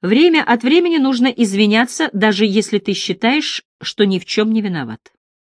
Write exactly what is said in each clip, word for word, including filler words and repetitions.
Время от времени нужно извиняться, даже если ты считаешь, что ни в чем не виноват.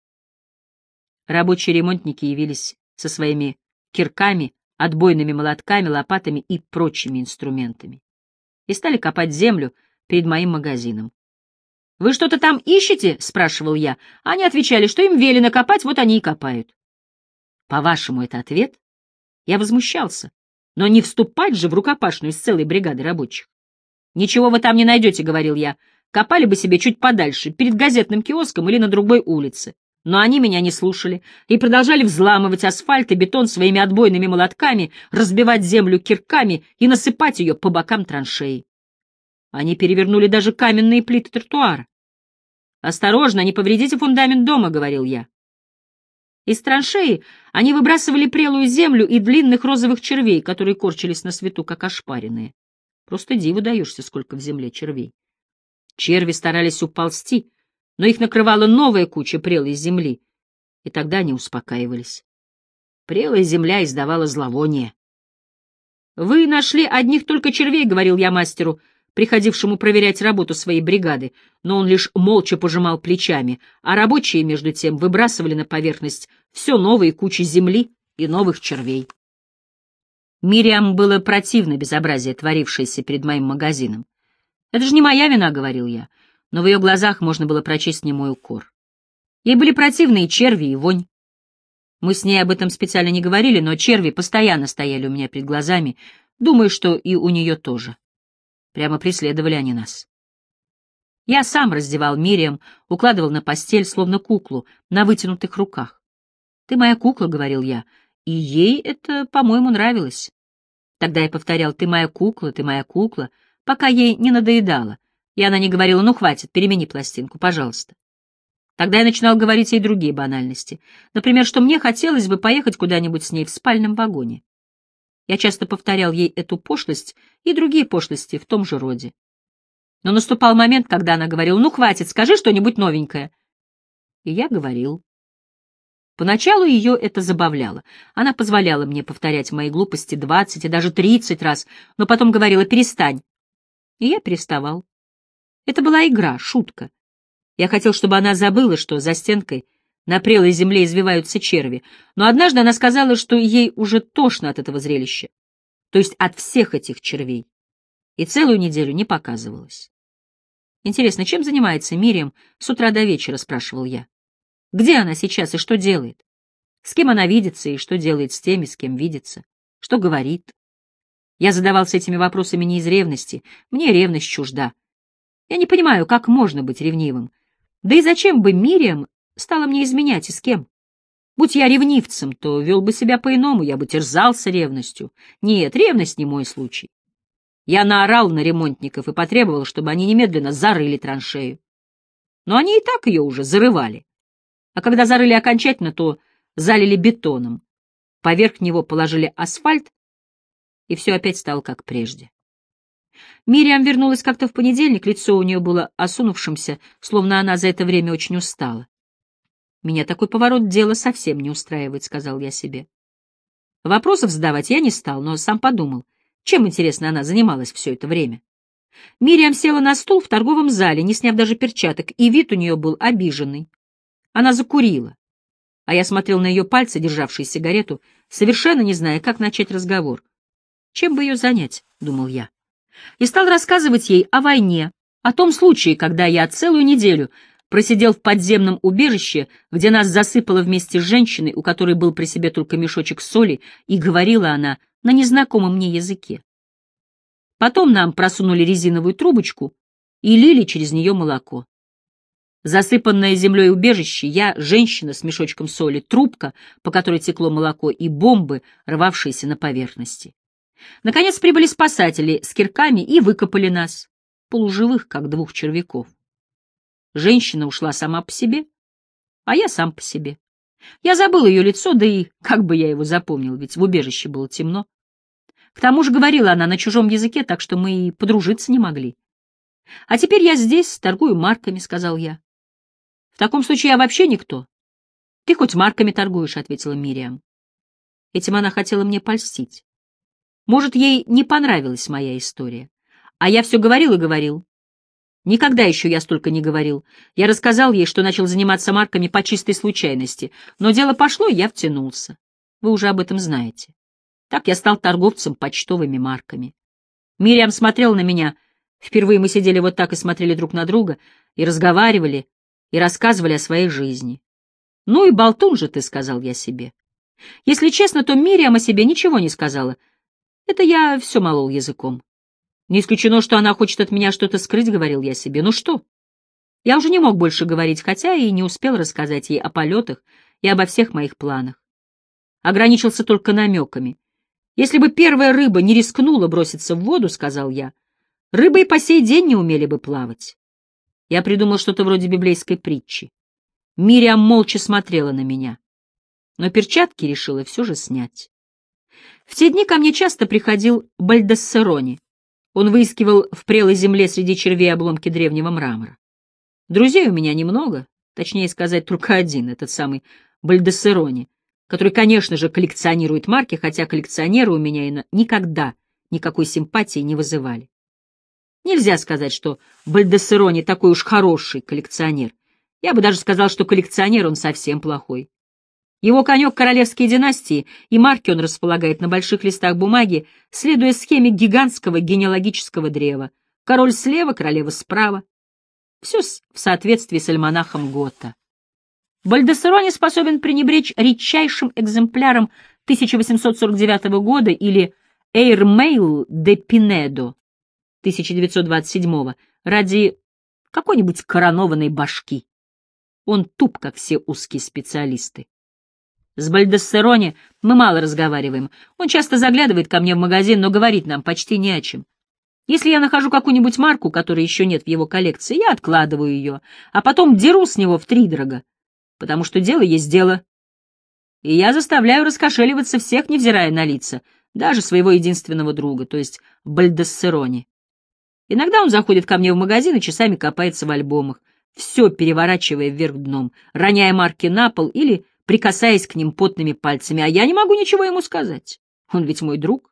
Рабочие ремонтники явились со своими кирками, отбойными молотками, лопатами и прочими инструментами и стали копать землю перед моим магазином. «Вы что-то там ищете?» — спрашивал я. Они отвечали, что им велено копать, вот они и копают. По-вашему, это ответ? Я возмущался. Но не вступать же в рукопашную с целой бригадой рабочих. «Ничего вы там не найдете», — говорил я. «Копали бы себе чуть подальше, перед газетным киоском или на другой улице». Но они меня не слушали и продолжали взламывать асфальт и бетон своими отбойными молотками, разбивать землю кирками и насыпать ее по бокам траншеи. Они перевернули даже каменные плиты тротуара. «Осторожно, не повредите фундамент дома», — говорил я. Из траншеи они выбрасывали прелую землю и длинных розовых червей, которые корчились на свету, как ошпаренные. Просто диву даешься, сколько в земле червей. Черви старались уползти, но их накрывала новая куча прелой земли, и тогда они успокаивались. Прелая земля издавала зловоние. «Вы нашли одних только червей», — говорил я мастеру, приходившему проверять работу своей бригады, но он лишь молча пожимал плечами, а рабочие, между тем, выбрасывали на поверхность все новые кучи земли и новых червей. Мириам было противно безобразие, творившееся перед моим магазином. «Это же не моя вина», — говорил я, но в ее глазах можно было прочесть немой укор. Ей были противны и черви, и вонь. Мы с ней об этом специально не говорили, но черви постоянно стояли у меня перед глазами, думаю, что и у нее тоже. Прямо преследовали они нас. Я сам раздевал Мириам, укладывал на постель, словно куклу, на вытянутых руках. «Ты моя кукла», — говорил я, и ей это, по-моему, нравилось. Тогда я повторял: «Ты моя кукла, ты моя кукла», пока ей не надоедало, и она не говорила: «Ну, хватит, перемени пластинку, пожалуйста». Тогда я начинал говорить ей другие банальности. Например, что мне хотелось бы поехать куда-нибудь с ней в спальном вагоне. Я часто повторял ей эту пошлость и другие пошлости в том же роде. Но наступал момент, когда она говорила: «Ну, хватит, скажи что-нибудь новенькое». И я говорил. Поначалу ее это забавляло. Она позволяла мне повторять мои глупости двадцать и даже тридцать раз, но потом говорила: «Перестань». И я переставал. Это была игра, шутка. Я хотел, чтобы она забыла, что за стенкой на прелой земле извиваются черви, но однажды она сказала, что ей уже тошно от этого зрелища, то есть от всех этих червей, и целую неделю не показывалась. «Интересно, чем занимается Мириам с утра до вечера?» — спрашивал я. «Где она сейчас и что делает? С кем она видится и что делает с теми, с кем видится? Что говорит?» Я задавался этими вопросами не из ревности, мне ревность чужда. Я не понимаю, как можно быть ревнивым. Да и зачем бы Мириам стала мне изменять и с кем? Будь я ревнивцем, то вел бы себя по-иному, я бы терзался ревностью. Нет, ревность не мой случай. Я наорал на ремонтников и потребовал, чтобы они немедленно зарыли траншею. Но они и так ее уже зарывали. А когда зарыли окончательно, то залили бетоном. Поверх него положили асфальт, и все опять стало как прежде. Мириам вернулась как-то в понедельник, лицо у нее было осунувшимся, словно она за это время очень устала. «Меня такой поворот дела совсем не устраивает», — сказал я себе. Вопросов задавать я не стал, но сам подумал, чем, интересно, она занималась все это время. Мириам села на стул в торговом зале, не сняв даже перчаток, и вид у нее был обиженный. Она закурила, а я смотрел на ее пальцы, державшие сигарету, совершенно не зная, как начать разговор. «Чем бы ее занять?» — думал я. И стал рассказывать ей о войне, о том случае, когда я целую неделю просидел в подземном убежище, где нас засыпало вместе с женщиной, у которой был при себе только мешочек соли, и говорила она на незнакомом мне языке. Потом нам просунули резиновую трубочку и лили через нее молоко. Засыпанное землей убежище, я, женщина с мешочком соли, трубка, по которой текло молоко, и бомбы, рвавшиеся на поверхности. Наконец прибыли спасатели с кирками и выкопали нас, полуживых, как двух червяков. Женщина ушла сама по себе, а я сам по себе. Я забыл ее лицо, да и как бы я его запомнил, ведь в убежище было темно. К тому же говорила она на чужом языке, так что мы и подружиться не могли. «А теперь я здесь, торгую марками», — сказал я. «В таком случае я вообще никто». «Ты хоть марками торгуешь», — ответила Мириам. Этим она хотела мне польстить. Может, ей не понравилась моя история. А я все говорил и говорил. Никогда еще я столько не говорил. Я рассказал ей, что начал заниматься марками по чистой случайности, но дело пошло, и я втянулся. Вы уже об этом знаете. Так я стал торговцем почтовыми марками. Мириам смотрела на меня. Впервые мы сидели вот так и смотрели друг на друга, и разговаривали, и рассказывали о своей жизни. «Ну и болтун же ты», — сказал я себе. Если честно, то Мириам о себе ничего не сказала. Это я все молол языком. Не исключено, что она хочет от меня что-то скрыть, — говорил я себе. Ну что? Я уже не мог больше говорить, хотя и не успел рассказать ей о полетах и обо всех моих планах. Ограничился только намеками. Если бы первая рыба не рискнула броситься в воду, — сказал я, — рыбы и по сей день не умели бы плавать. Я придумал что-то вроде библейской притчи. Мириам молча смотрела на меня, но перчатки решила все же снять. В те дни ко мне часто приходил Бальдассерони. Он выискивал в прелой земле среди червей обломки древнего мрамора. Друзей у меня немного, точнее сказать, только один, этот самый Бальдассерони, который, конечно же, коллекционирует марки, хотя коллекционеры у меня и никогда никакой симпатии не вызывали. Нельзя сказать, что Бальдассерони такой уж хороший коллекционер. Я бы даже сказал, что коллекционер он совсем плохой. Его конек — королевские династии, и марки он располагает на больших листах бумаги, следуя схеме гигантского генеалогического древа. Король слева, королева справа. Все в соответствии с альманахом Готта. Бальдассерони способен пренебречь редчайшим экземпляром тысяча восемьсот сорок девятого года или «Эйрмейл де Пинедо» тысяча девятьсот двадцать седьмого ради какой-нибудь коронованной башки. Он туп, как все узкие специалисты. С Бальдассерони мы мало разговариваем. Он часто заглядывает ко мне в магазин, но говорит нам почти не о чем. Если я нахожу какую-нибудь марку, которой еще нет в его коллекции, я откладываю ее, а потом деру с него втридорога, потому что дело есть дело. И я заставляю раскошеливаться всех, невзирая на лица, даже своего единственного друга, то есть Бальдассерони. Иногда он заходит ко мне в магазин и часами копается в альбомах, все переворачивая вверх дном, роняя марки на пол или прикасаясь к ним потными пальцами, а я не могу ничего ему сказать. Он ведь мой друг.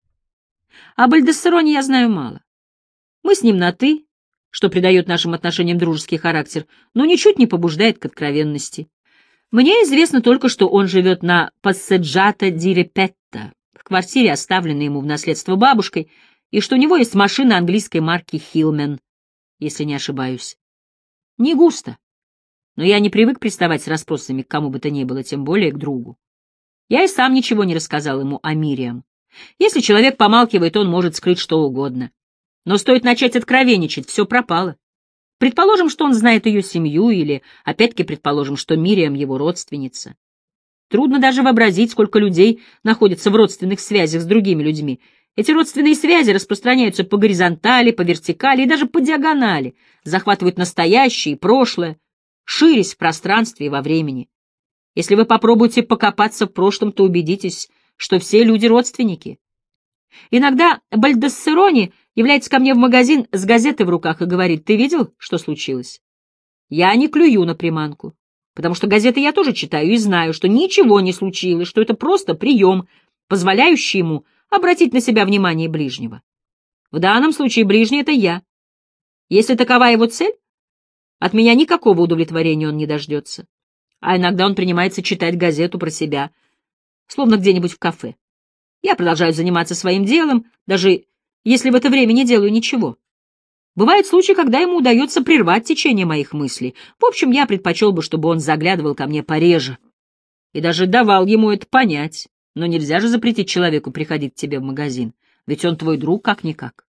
О Бальдассерони я знаю мало. Мы с ним на «ты», что придает нашим отношениям дружеский характер, но ничуть не побуждает к откровенности. Мне известно только, что он живет на Пасседжато ди Репетто, в квартире, оставленной ему в наследство бабушкой, и что у него есть машина английской марки «Хилмен», если не ошибаюсь. Не густо, но я не привык приставать с расспросами к кому бы то ни было, тем более к другу. Я и сам ничего не рассказал ему о Мириам. Если человек помалкивает, он может скрыть что угодно. Но стоит начать откровенничать, все пропало. Предположим, что он знает ее семью, или, опять-таки, предположим, что Мириам его родственница. Трудно даже вообразить, сколько людей находится в родственных связях с другими людьми. Эти родственные связи распространяются по горизонтали, по вертикали и даже по диагонали, захватывают настоящее и прошлое, ширясь в пространстве и во времени. Если вы попробуете покопаться в прошлом, то убедитесь, что все люди родственники. Иногда Бальдассерони является ко мне в магазин с газетой в руках и говорит: «Ты видел, что случилось?» Я не клюю на приманку, потому что газеты я тоже читаю и знаю, что ничего не случилось, что это просто прием, позволяющий ему обратить на себя внимание ближнего. В данном случае ближний — это я. Если такова его цель, от меня никакого удовлетворения он не дождется. А иногда он принимается читать газету про себя, словно где-нибудь в кафе. Я продолжаю заниматься своим делом, даже если в это время не делаю ничего. Бывают случаи, когда ему удается прервать течение моих мыслей. В общем, я предпочел бы, чтобы он заглядывал ко мне пореже. И даже давал ему это понять. Но нельзя же запретить человеку приходить к тебе в магазин, ведь он твой друг как-никак.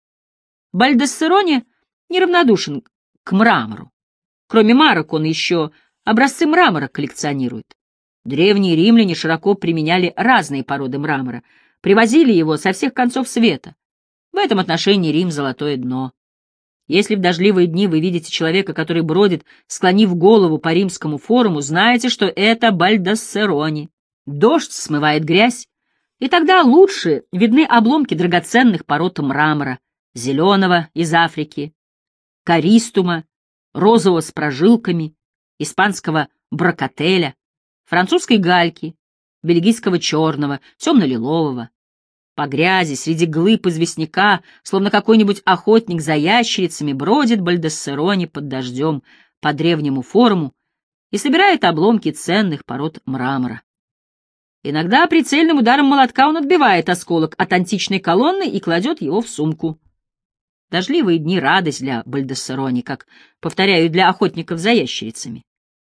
Бальдассерони неравнодушен к мрамору. Кроме марок он еще образцы мрамора коллекционирует. Древние римляне широко применяли разные породы мрамора, привозили его со всех концов света. В этом отношении Рим — золотое дно. Если в дождливые дни вы видите человека, который бродит, склонив голову по римскому форуму, знаете, что это Бальдассерони. Дождь смывает грязь, и тогда лучше видны обломки драгоценных пород мрамора, зеленого из Африки, користума, розового с прожилками, испанского брокателя, французской гальки, бельгийского черного, темно-лилового. По грязи, среди глыб известняка, словно какой-нибудь охотник за ящерицами, бродит Бальдессерони под дождем по древнему форуму и собирает обломки ценных пород мрамора. Иногда прицельным ударом молотка он отбивает осколок от античной колонны и кладет его в сумку. Дождливые дни — радость для Бальдессерони, как, повторяю, для охотников за ящерицами.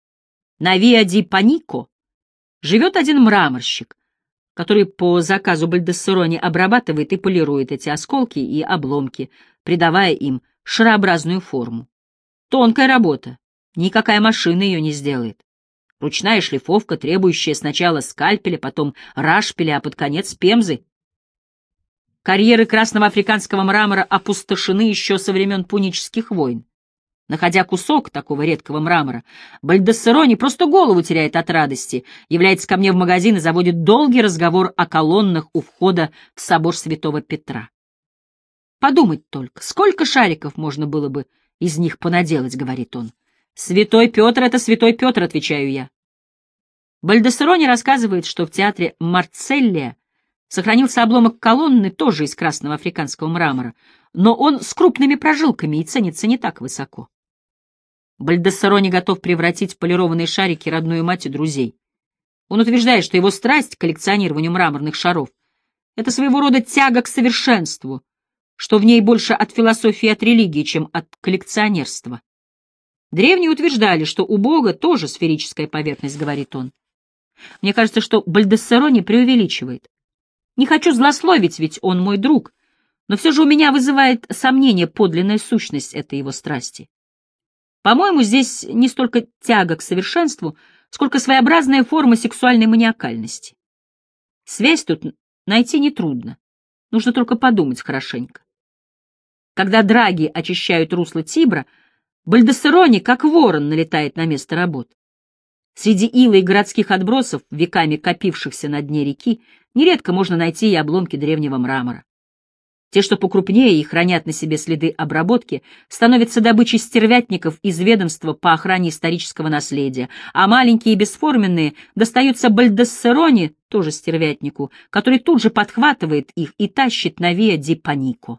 На Виа ди Панико живет один мраморщик, который по заказу Бальдессерони обрабатывает и полирует эти осколки и обломки, придавая им шарообразную форму. Тонкая работа, никакая машина ее не сделает. Ручная шлифовка, требующая сначала скальпеля, потом рашпиля, а под конец пемзы. Карьеры красного африканского мрамора опустошены еще со времен пунических войн. Находя кусок такого редкого мрамора, Бальдессерони просто голову теряет от радости, является ко мне в магазин и заводит долгий разговор о колоннах у входа в собор Святого Петра. «Подумать только, сколько шариков можно было бы из них понаделать», — говорит он. «Святой Петр — это Святой Петр», — отвечаю я. Бальдессерони рассказывает, что в театре Марцеллия сохранился обломок колонны, тоже из красного африканского мрамора, но он с крупными прожилками и ценится не так высоко. Бальдессерони готов превратить в полированные шарики родную мать и друзей. Он утверждает, что его страсть к коллекционированию мраморных шаров — это своего рода тяга к совершенству, что в ней больше от философии и от религии, чем от коллекционерства. Древние утверждали, что у Бога тоже сферическая поверхность, говорит он. Мне кажется, что Бальдессерони преувеличивает. Не хочу злословить, ведь он мой друг, но все же у меня вызывает сомнение подлинная сущность этой его страсти. По-моему, здесь не столько тяга к совершенству, сколько своеобразная форма сексуальной маниакальности. Связь тут найти нетрудно, нужно только подумать хорошенько. Когда драги очищают русло Тибра, Бальдессерони, как ворон, налетает на место работ. Среди ила и городских отбросов, веками копившихся на дне реки, нередко можно найти и обломки древнего мрамора. Те, что покрупнее и хранят на себе следы обработки, становятся добычей стервятников из ведомства по охране исторического наследия, а маленькие и бесформенные достаются Бальдессерони, тоже стервятнику, который тут же подхватывает их и тащит на Виа ди Панико.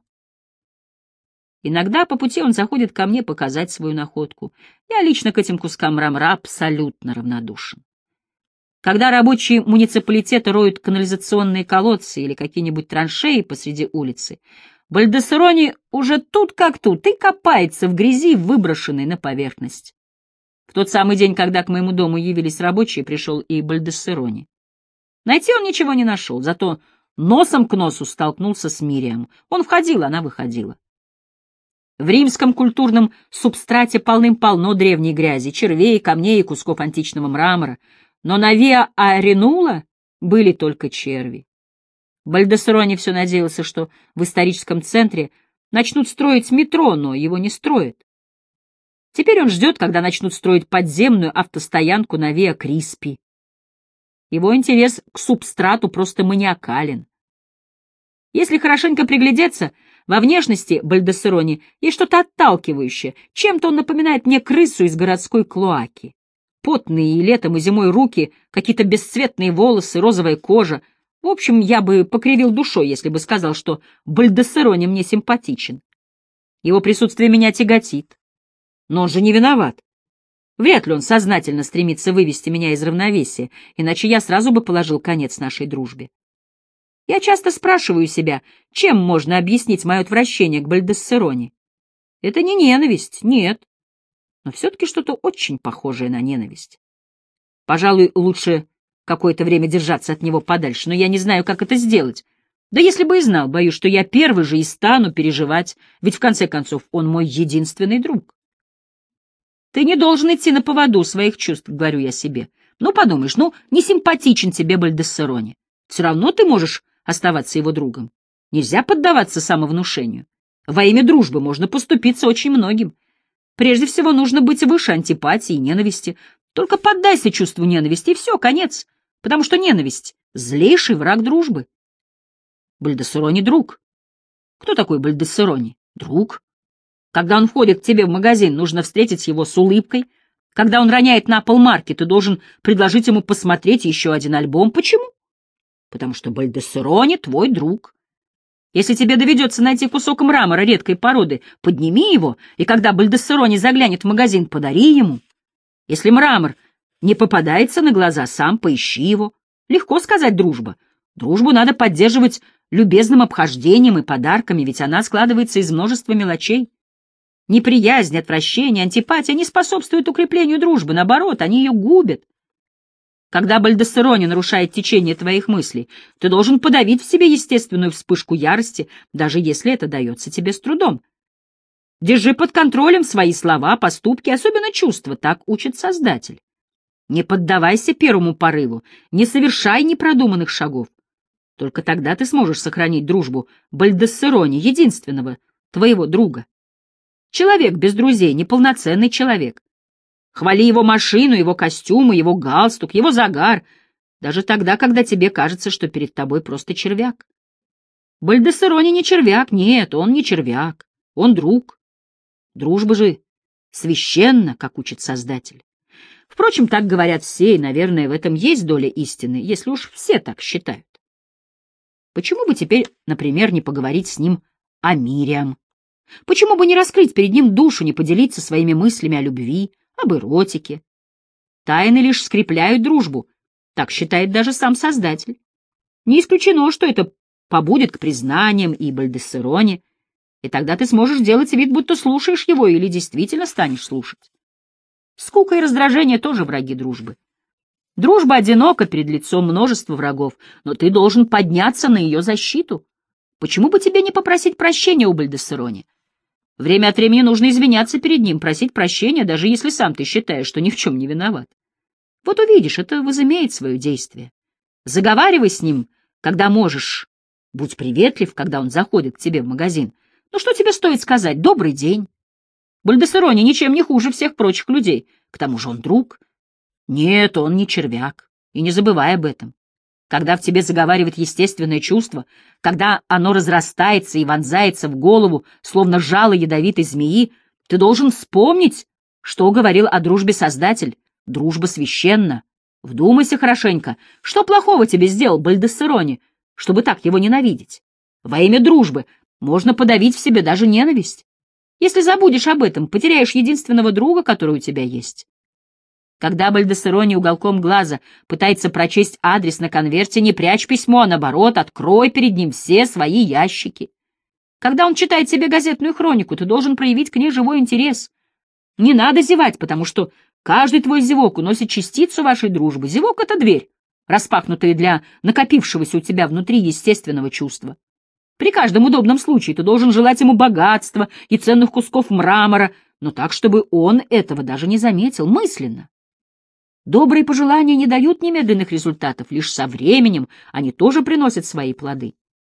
Иногда по пути он заходит ко мне показать свою находку. Я лично к этим кускам мрамора абсолютно равнодушен. Когда рабочие муниципалитета роют канализационные колодцы или какие-нибудь траншеи посреди улицы, Бальдессерони уже тут как тут и копается в грязи, выброшенной на поверхность. В тот самый день, когда к моему дому явились рабочие, пришел и Бальдессерони. Найти он ничего не нашел, зато носом к носу столкнулся с Мириам. Он входил, она выходила. В римском культурном субстрате полным-полно древней грязи, червей, камней и кусков античного мрамора, но на Виа Аренула были только черви. Бальдессерони все надеялся, что в историческом центре начнут строить метро, но его не строят. Теперь он ждет, когда начнут строить подземную автостоянку на Виа Криспи. Его интерес к субстрату просто маниакален. Если хорошенько приглядеться, во внешности Бальдессерони есть что-то отталкивающее, чем-то он напоминает мне крысу из городской клоаки. Потные и летом, и зимой руки, какие-то бесцветные волосы, розовая кожа. В общем, я бы покривил душой, если бы сказал, что Бальдессерони мне симпатичен. Его присутствие меня тяготит. Но он же не виноват. Вряд ли он сознательно стремится вывести меня из равновесия, иначе я сразу бы положил конец нашей дружбе. Я часто спрашиваю себя, чем можно объяснить мое отвращение к Бальдессерони. Это не ненависть, нет, но все-таки что-то очень похожее на ненависть. Пожалуй, лучше какое-то время держаться от него подальше, но я не знаю, как это сделать. Да если бы и знал, боюсь, что я первый же и стану переживать, ведь в конце концов он мой единственный друг. Ты не должен идти на поводу своих чувств, говорю я себе. Ну, подумаешь, ну, не симпатичен тебе Бальдессерони. Все равно ты можешь оставаться его другом. Нельзя поддаваться самовнушению. Во имя дружбы можно поступиться очень многим. Прежде всего нужно быть выше антипатии и ненависти. Только поддайся чувству ненависти, и все, конец. Потому что ненависть — злейший враг дружбы. Бальдессерони — друг. Кто такой Бальдессерони? Друг. Когда он входит к тебе в магазин, нужно встретить его с улыбкой. Когда он роняет на пол марки, ты должен предложить ему посмотреть еще один альбом. Почему? Потому что Бальдессерони — твой друг. Если тебе доведется найти кусок мрамора редкой породы, подними его, и когда Бальдассерони заглянет в магазин, подари ему. Если мрамор не попадается на глаза, сам поищи его. Легко сказать дружба. Дружбу надо поддерживать любезным обхождением и подарками, ведь она складывается из множества мелочей. Неприязнь, отвращение, антипатия не способствуют укреплению дружбы, наоборот, они ее губят. Когда Бальдассерони нарушает течение твоих мыслей, ты должен подавить в себе естественную вспышку ярости, даже если это дается тебе с трудом. Держи под контролем свои слова, поступки, особенно чувства, так учит Создатель. Не поддавайся первому порыву, не совершай непродуманных шагов. Только тогда ты сможешь сохранить дружбу Бальдассерони, единственного твоего друга. Человек без друзей — неполноценный человек. Хвали его машину, его костюмы, его галстук, его загар, даже тогда, когда тебе кажется, что перед тобой просто червяк. Бальдассерони не червяк, нет, он не червяк, он друг. Дружба же священна, как учит Создатель. Впрочем, так говорят все, и, наверное, в этом есть доля истины, если уж все так считают. Почему бы теперь, например, не поговорить с ним о Мириам? Почему бы не раскрыть перед ним душу, не поделиться своими мыслями о любви, об эротике? Тайны лишь скрепляют дружбу, так считает даже сам Создатель. Не исключено, что это побудет к признаниям и Бальдассерони, и тогда ты сможешь делать вид, будто слушаешь его или действительно станешь слушать. Скука и раздражение тоже враги дружбы. Дружба одинока перед лицом множества врагов, но ты должен подняться на ее защиту. Почему бы тебе не попросить прощения у Бальдассерони? Время от времени нужно извиняться перед ним, просить прощения, даже если сам ты считаешь, что ни в чем не виноват. Вот увидишь, это возымеет свое действие. Заговаривай с ним, когда можешь. Будь приветлив, когда он заходит к тебе в магазин. Ну что тебе стоит сказать «добрый день»? Бальдассерони ничем не хуже всех прочих людей. К тому же он друг. Нет, он не червяк. И не забывай об этом. Когда в тебе заговаривает естественное чувство, когда оно разрастается и вонзается в голову, словно жало ядовитой змеи, ты должен вспомнить, что говорил о дружбе Создатель. Дружба священна. Вдумайся хорошенько, что плохого тебе сделал Бальдассерони, чтобы так его ненавидеть? Во имя дружбы можно подавить в себе даже ненависть. Если забудешь об этом, потеряешь единственного друга, который у тебя есть. Когда Бальдассерони уголком глаза пытается прочесть адрес на конверте, не прячь письмо, а наоборот, открой перед ним все свои ящики. Когда он читает себе газетную хронику, ты должен проявить к ней живой интерес. Не надо зевать, потому что каждый твой зевок уносит частицу вашей дружбы. Зевок — это дверь, распахнутая для накопившегося у тебя внутри естественного чувства. При каждом удобном случае ты должен желать ему богатства и ценных кусков мрамора, но так, чтобы он этого даже не заметил, мысленно. Добрые пожелания не дают немедленных результатов, лишь со временем они тоже приносят свои плоды.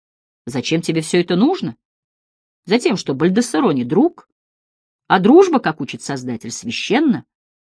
Зачем тебе все это нужно? Затем, что Бальдассерони — друг, а дружба, как учит Создатель, священна.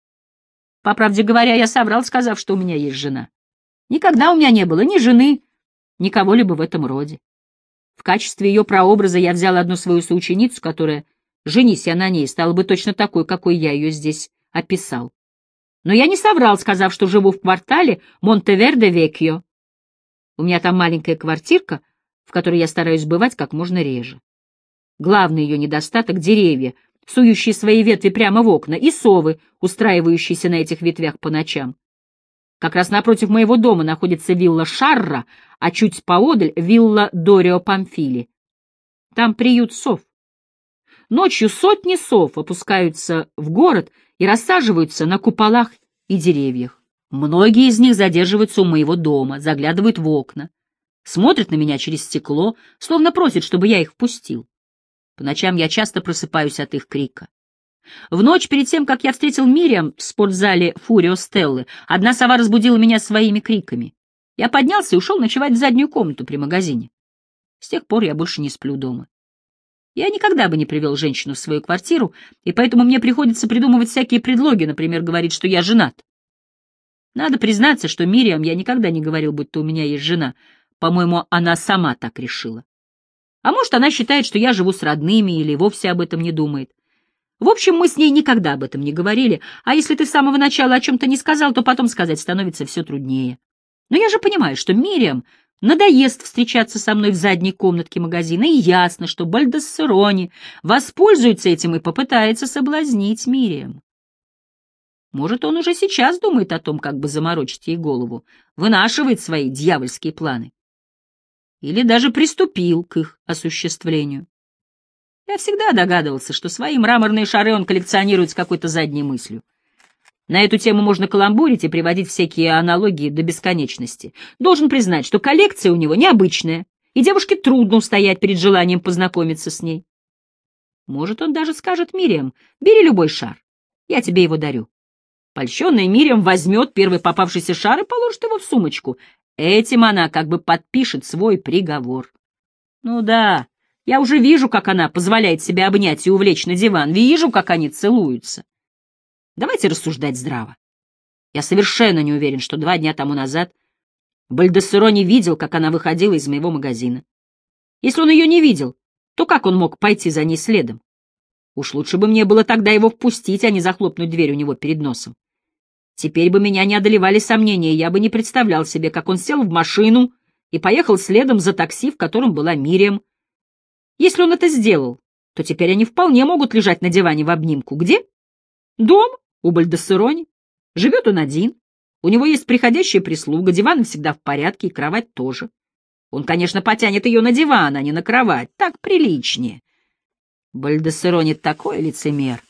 По правде говоря, я соврал, сказав, что у меня есть жена. Никогда у меня не было ни жены, ни кого-либо в этом роде. В качестве ее прообраза я взял одну свою соученицу, которая, женись я на ней, стала бы точно такой, какой я ее здесь описал. Но я не соврал, сказав, что живу в квартале Монтеверде-Векьо. У меня там маленькая квартирка, в которой я стараюсь бывать как можно реже. Главный ее недостаток — деревья, сующие свои ветви прямо в окна, и совы, устраивающиеся на этих ветвях по ночам. Как раз напротив моего дома находится вилла Шарра, а чуть поодаль — вилла Дорио Памфили. Там приют сов. Ночью сотни сов опускаются в город и рассаживаются на куполах и деревьях. Многие из них задерживаются у моего дома, заглядывают в окна, смотрят на меня через стекло, словно просят, чтобы я их впустил. По ночам я часто просыпаюсь от их крика. В ночь перед тем, как я встретил Мириам в спортзале Фурио Стеллы, одна сова разбудила меня своими криками. Я поднялся и ушел ночевать в заднюю комнату при магазине. С тех пор я больше не сплю дома. Я никогда бы не привел женщину в свою квартиру, и поэтому мне приходится придумывать всякие предлоги, например, говорить, что я женат. Надо признаться, что Мириам я никогда не говорил, будто у меня есть жена. По-моему, она сама так решила. А может, она считает, что я живу с родными или вовсе об этом не думает. В общем, мы с ней никогда об этом не говорили, а если ты с самого начала о чем-то не сказал, то потом сказать становится все труднее. Но я же понимаю, что Мириам Надоест встречаться со мной в задней комнатке магазина, и ясно, что Бальдассерони воспользуется этим и попытается соблазнить Мириам. Может, он уже сейчас думает о том, как бы заморочить ей голову, вынашивает свои дьявольские планы. Или даже приступил к их осуществлению. Я всегда догадывался, что свои мраморные шары он коллекционирует с какой-то задней мыслью. На эту тему можно каламбурить и приводить всякие аналогии до бесконечности. Должен признать, что коллекция у него необычная, и девушке трудно устоять перед желанием познакомиться с ней. Может, он даже скажет Мириам: «Бери любой шар, я тебе его дарю». Польщенная Мириам возьмет первый попавшийся шар и положит его в сумочку. Этим она как бы подпишет свой приговор. Ну да, я уже вижу, как она позволяет себе обнять и увлечь на диван, вижу, как они целуются. Давайте рассуждать здраво. Я совершенно не уверен, что два дня тому назад Бальдассерони видел, как она выходила из моего магазина. Если он ее не видел, то как он мог пойти за ней следом? Уж лучше бы мне было тогда его впустить, а не захлопнуть дверь у него перед носом. Теперь бы меня не одолевали сомнения, я бы не представлял себе, как он сел в машину и поехал следом за такси, в котором была Мириам. Если он это сделал, то теперь они вполне могут лежать на диване в обнимку. Где? Дома. У Бальдассерони. Живет он один. У него есть приходящая прислуга, диван всегда в порядке, и кровать тоже. Он, конечно, потянет ее на диван, а не на кровать. Так приличнее. Бальдассерони такой лицемер.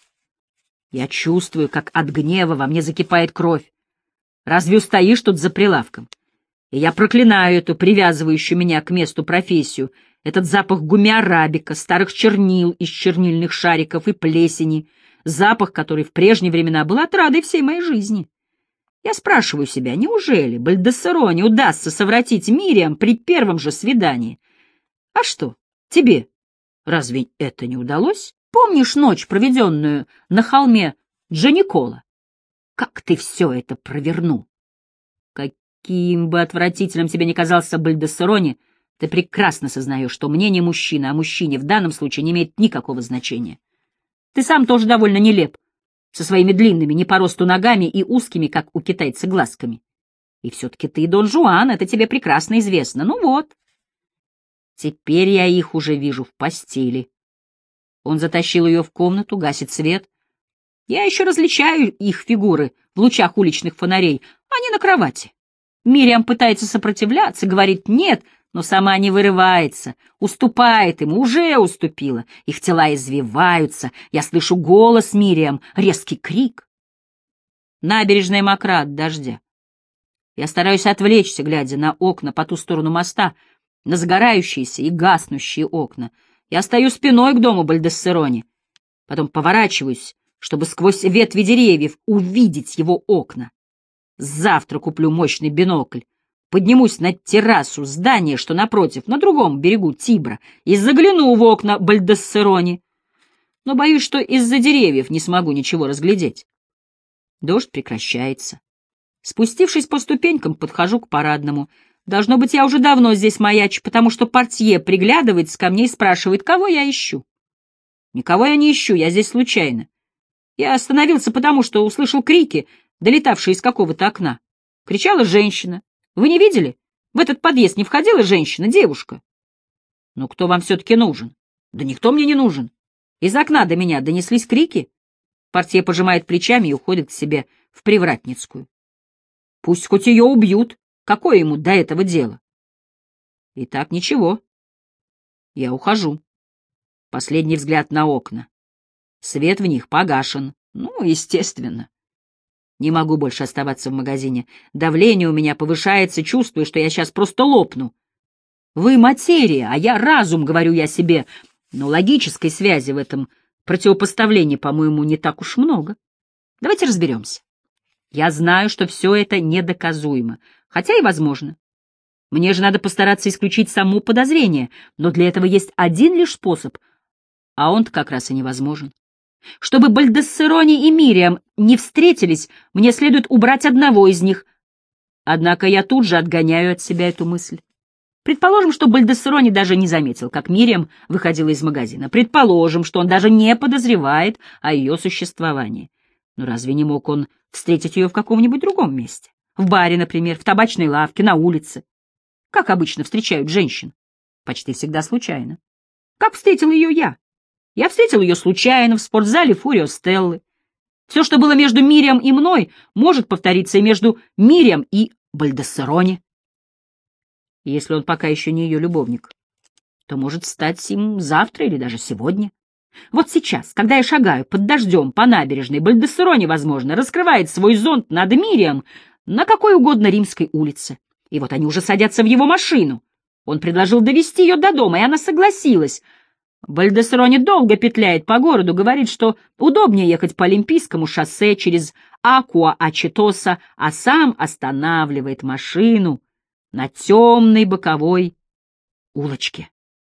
Я чувствую, как от гнева во мне закипает кровь. Разве устоишь тут за прилавком? И я проклинаю эту привязывающую меня к месту профессию, этот запах гумми-арабика, старых чернил из чернильных шариков и плесени, запах, который в прежние времена был отрадой всей моей жизни. Я спрашиваю себя, неужели Бальдассерони удастся совратить Мириам при первом же свидании? А что, тебе разве это не удалось? Помнишь ночь, проведенную на холме Джаникола? Как ты все это провернул? Каким бы отвратительным тебе ни казался Бальдассерони, ты прекрасно сознаешь, что мнение мужчины о мужчине в данном случае не имеет никакого значения. Ты сам тоже довольно нелеп, со своими длинными не по росту ногами и узкими, как у китайца, глазками. И все-таки ты Дон Жуан, это тебе прекрасно известно. Ну вот. Теперь я их уже вижу в постели. Он затащил ее в комнату, гасит свет. Я еще различаю их фигуры в лучах уличных фонарей. Они на кровати. Мириам пытается сопротивляться, говорит «нет», но сама не вырывается, уступает ему, уже уступила. Их тела извиваются, я слышу голос Мириам, резкий крик. Набережная мокра от дождя. Я стараюсь отвлечься, глядя на окна по ту сторону моста, на загорающиеся и гаснущие окна. Я стою спиной к дому Бальдассерони, потом поворачиваюсь, чтобы сквозь ветви деревьев увидеть его окна. Завтра куплю мощный бинокль. Поднимусь на террасу здания, что напротив, на другом берегу Тибра, и загляну в окна Бальдассерони. Но боюсь, что из-за деревьев не смогу ничего разглядеть. Дождь прекращается. Спустившись по ступенькам, подхожу к парадному. Должно быть, я уже давно здесь маячу, потому что портье приглядывается ко мне и спрашивает, кого я ищу. Никого я не ищу, я здесь случайно. Я остановился потому, что услышал крики, долетавшие из какого-то окна. Кричала женщина. Вы не видели? В этот подъезд не входила женщина, девушка. Ну, кто вам все-таки нужен? Да никто мне не нужен. Из окна до меня донеслись крики. Портье пожимает плечами и уходит к себе в привратницкую. Пусть хоть ее убьют. Какое ему до этого дело? Итак, ничего. Я ухожу. Последний взгляд на окна. Свет в них погашен. Ну, естественно. Не могу больше оставаться в магазине. Давление у меня повышается, чувствую, что я сейчас просто лопну. Вы материя, а я разум, говорю я себе. Но логической связи в этом противопоставлении, по-моему, не так уж много. Давайте разберемся. Я знаю, что все это недоказуемо, хотя и возможно. Мне же надо постараться исключить само подозрение, но для этого есть один лишь способ, а он-то как раз и невозможен. Чтобы Бальдассерони и Мириам не встретились, мне следует убрать одного из них. Однако я тут же отгоняю от себя эту мысль. Предположим, что Бальдассерони даже не заметил, как Мириам выходила из магазина. Предположим, что он даже не подозревает о ее существовании. Но разве не мог он встретить ее в каком-нибудь другом месте? В баре, например, в табачной лавке, на улице. как обычно встречают женщин. Почти всегда случайно. Как встретил ее я? Я встретил ее случайно в спортзале Фурио Стеллы. Все, что было между Мириам и мной, может повториться и между Мириам и Бальдессероне. И если он пока еще не ее любовник, то может стать им завтра или даже сегодня. Вот сейчас, когда я шагаю под дождем по набережной, Бальдессероне, возможно, раскрывает свой зонт над Мириам на какой угодно римской улице. И вот они уже садятся в его машину. Он предложил довести ее до дома, и она согласилась. Бальдессероне долго петляет по городу, говорит, что удобнее ехать по Олимпийскому шоссе через Акуа-Ачетоса, а сам останавливает машину на темной боковой улочке.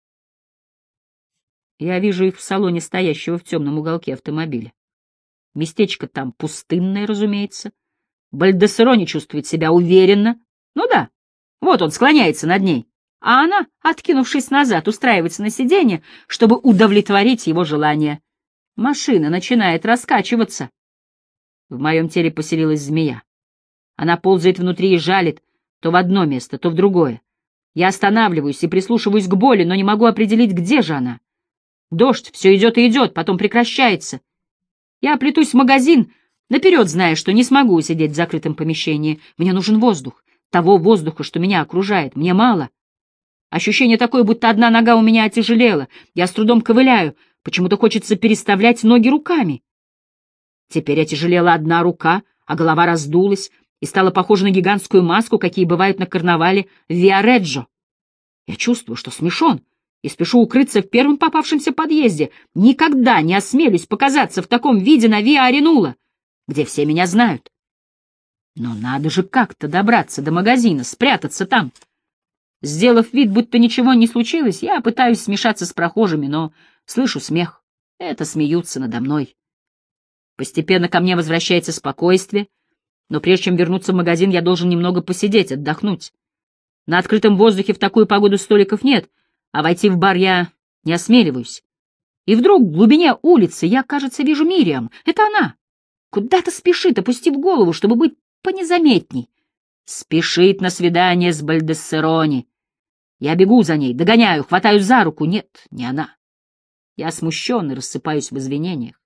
Я вижу их в салоне, стоящего в темном уголке автомобиля. Местечко там пустынное, разумеется. Бальдессероне чувствует себя уверенно. Ну да, вот он склоняется над ней, а она, откинувшись назад, устраивается на сиденье, чтобы удовлетворить его желание. Машина начинает раскачиваться. В моем теле поселилась змея. Она ползает внутри и жалит то в одно место, то в другое. Я останавливаюсь и прислушиваюсь к боли, но не могу определить, где же она. Дождь все идет и идет, потом прекращается. Я плетусь в магазин, наперед зная, что не смогу сидеть в закрытом помещении. Мне нужен воздух, того воздуха, что меня окружает. Мне мало. Ощущение такое, будто одна нога у меня отяжелела. Я с трудом ковыляю, почему-то хочется переставлять ноги руками. Теперь отяжелела одна рука, а голова раздулась и стала похожа на гигантскую маску, какие бывают на карнавале в Виареджо. Я чувствую, что смешон, и спешу укрыться в первом попавшемся подъезде. Никогда не осмелюсь показаться в таком виде на Виа Аренула, где все меня знают. Но надо же как-то добраться до магазина, спрятаться там. Сделав вид, будто ничего не случилось, я пытаюсь смешаться с прохожими, но слышу смех. Это смеются надо мной. Постепенно ко мне возвращается спокойствие, но прежде чем вернуться в магазин, я должен немного посидеть, отдохнуть. На открытом воздухе в такую погоду столиков нет, а войти в бар я не осмеливаюсь. И вдруг в глубине улицы я, кажется, вижу Мириам. Это она. Куда-то спешит, опустив голову, чтобы быть понезаметней. Спешит на свидание с Бальдессероне. Я бегу за ней, догоняю, хватаю за руку. Нет, не она. Я смущен и рассыпаюсь в извинениях.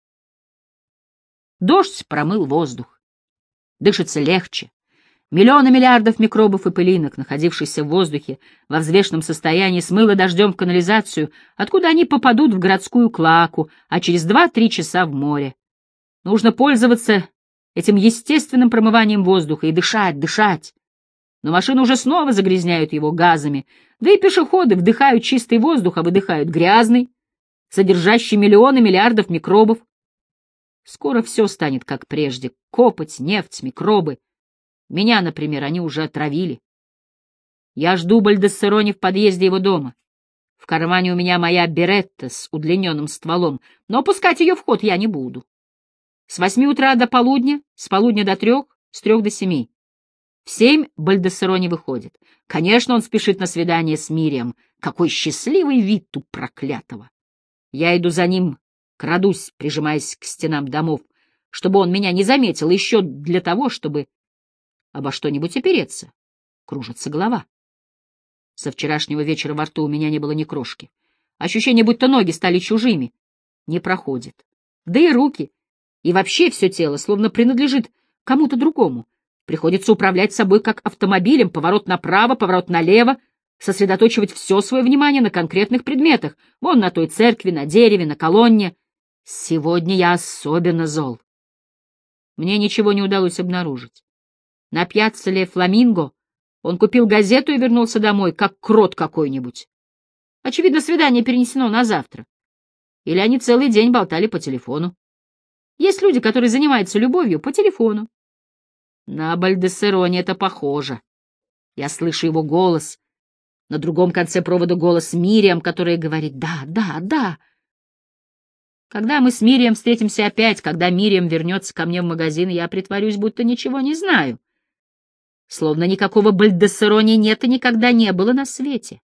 Дождь промыл воздух. Дышится легче. Миллионы миллиардов микробов и пылинок, находившихся в воздухе во взвешенном состоянии, смыло дождем в канализацию, откуда они попадут в городскую клоаку, а через два-три часа в море. Нужно пользоваться этим естественным промыванием воздуха и дышать, дышать. Но машины уже снова загрязняют его газами, да и пешеходы вдыхают чистый воздух, а выдыхают грязный, содержащий миллионы миллиардов микробов. Скоро все станет как прежде. Копоть, нефть, микробы. Меня, например, они уже отравили. Я жду Бальдессероне в подъезде его дома. В кармане у меня моя беретта с удлиненным стволом, но пускать ее в ход я не буду. С восьми утра до полудня, с полудня до трех, с трех до семи. В семь Бальдессероне выходит. Конечно, он спешит на свидание с Мириам. Какой счастливый вид у проклятого! Я иду за ним, крадусь, прижимаясь к стенам домов, чтобы он меня не заметил, еще для того, чтобы обо что-нибудь опереться. Кружится голова. Со вчерашнего вечера во рту у меня не было ни крошки. Ощущение, будто ноги стали чужими, не проходит. Да и руки, и вообще все тело словно принадлежит кому-то другому. Приходится управлять собой как автомобилем, поворот направо, поворот налево, сосредоточивать все свое внимание на конкретных предметах, вон на той церкви, на дереве, на колонне. Сегодня я особенно зол. Мне ничего не удалось обнаружить. На пьяццеле Фламинго он купил газету и вернулся домой, как крот какой-нибудь. Очевидно, свидание перенесено на завтра. Или они целый день болтали по телефону. Есть люди, которые занимаются любовью по телефону. На Бальдессероне это похоже. Я слышу его голос. На другом конце провода голос Мириам, которая говорит «да, да, да». Когда мы с Мириам встретимся опять, когда Мириам вернется ко мне в магазин, я притворюсь, будто ничего не знаю. Словно никакого Бальдессероне нет и никогда не было на свете.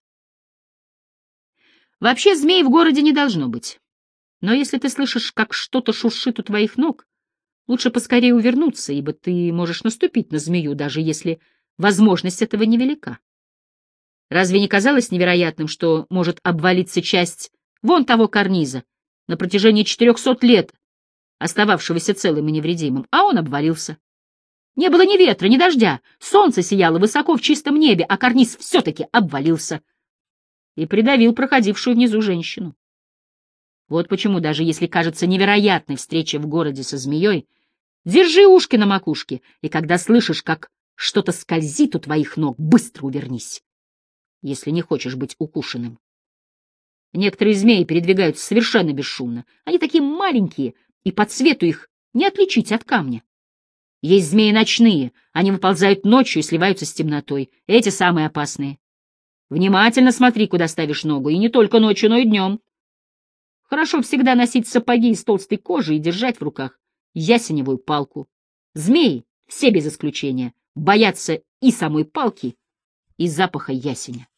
Вообще змей в городе не должно быть. Но если ты слышишь, как что-то шуршит у твоих ног, лучше поскорее увернуться, ибо ты можешь наступить на змею, даже если возможность этого невелика. Разве не казалось невероятным, что может обвалиться часть вон того карниза на протяжении четырехсот лет, остававшегося целым и невредимым, а он обвалился? Не было ни ветра, ни дождя, солнце сияло высоко в чистом небе, а карниз все-таки обвалился и придавил проходившую внизу женщину. Вот почему, даже если кажется невероятной встреча в городе со змеей, держи ушки на макушке, и когда слышишь, как что-то скользит у твоих ног, быстро увернись, если не хочешь быть укушенным. Некоторые змеи передвигаются совершенно бесшумно. Они такие маленькие, и по цвету их не отличить от камня. Есть змеи ночные, они выползают ночью и сливаются с темнотой. Эти самые опасные. Внимательно смотри, куда ставишь ногу, и не только ночью, но и днем. Хорошо всегда носить сапоги из толстой кожи и держать в руках ясеневую палку. Змеи, все без исключения, боятся и самой палки, и запаха ясеня.